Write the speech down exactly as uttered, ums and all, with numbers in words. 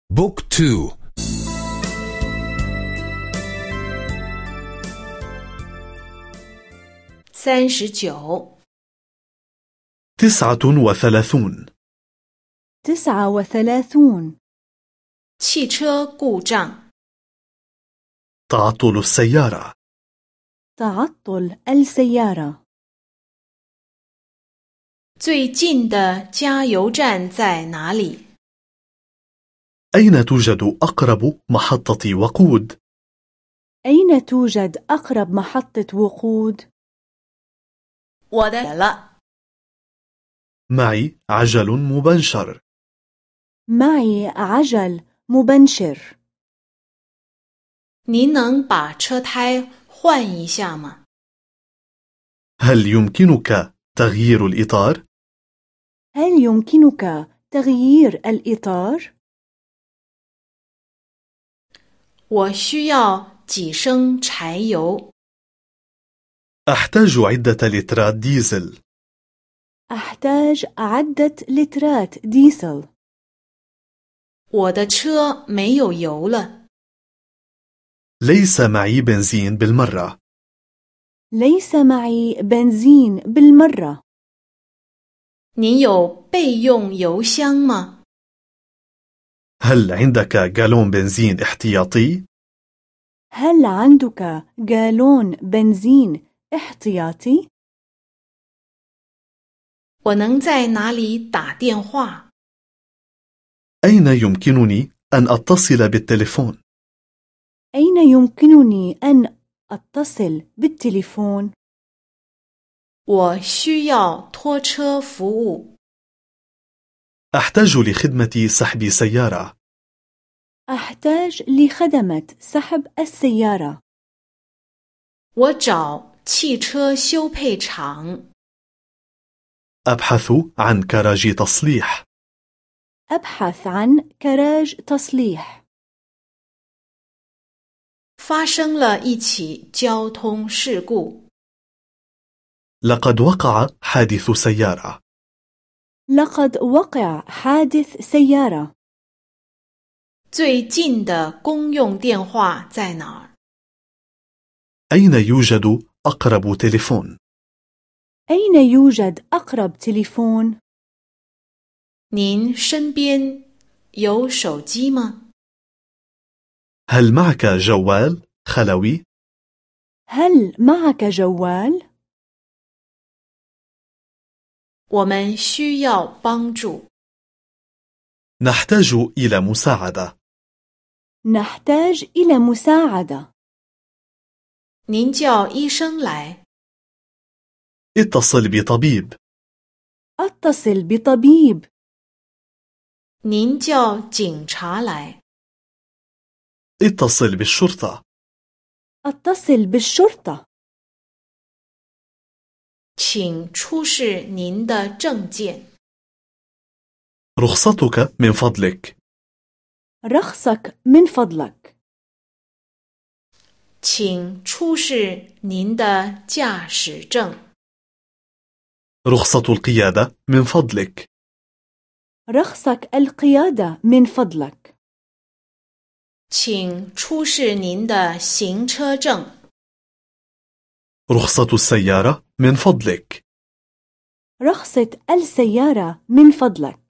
بوك تو. 三十九 تسعة وثلاثون. تسعة وثلاثون. 汽车故障 تعطل السيارة. تعطل السيارة. 最近的加油站在哪里？ أين توجد أقرب محطة وقود؟ أين توجد أقرب محطة وقود؟ 我的了 معي عجل مبنشر. معي عجل مبنشر. 您能把车胎换一下吗？ هل يمكنك تغيير الإطار؟ هل يمكنك تغيير الإطار؟ 我需要几升柴油？ أحتاج عدة لترات ديزل. أحتاج عدة لترات ديزل. 我的车没有油了。 ليس معي بنزين بالمرة. ليس معي بنزين بالمرة. 您有备用油箱吗？ هل عندك جالون بنزين احتياطي؟ هل عندك جالون بنزين احتياطي؟ 我能在哪里打电话？ أين يمكنني أن أتصل بالتليفون؟ أين يمكنني أن أتصل بالتليفون؟ 我需要拖车服务。 أحتاج لخدمة سحب سيارة. أحتاج لخدمة سحب السيارة. 我找汽车修配厂。 أبحث عن كراج تصليح. أبحث عن كراج تصليح. 发生了一起交通事故。 لقد وقع حادث سيارة. لقد وقع حادث سيارة. 最近的公用电话在哪儿？ أين يوجد أقرب تليفون؟ أين يوجد أقرب تليفون؟ 您身边有手机吗？ هل معك جوال خلوي؟ هل معك جوال؟ 我们需要帮助。 نحتاج إلى مساعدة. نحتاج إلى مساعدة. 您叫医生来。 اتصل بطبيب. أتصل بطبيب. 您叫警察来。 اتصل بالشرطة. أتصل بالشرطة. 请出示您的证件。 رخصتك من فضلك. رخصك من فضلك. 请出示您的驾驶证。 رخصة القيادة من فضلك. رخصك القيادة من فضلك. 请出示您的行车证。 رخصة السيارة من فضلك. رخصة السيارة من فضلك.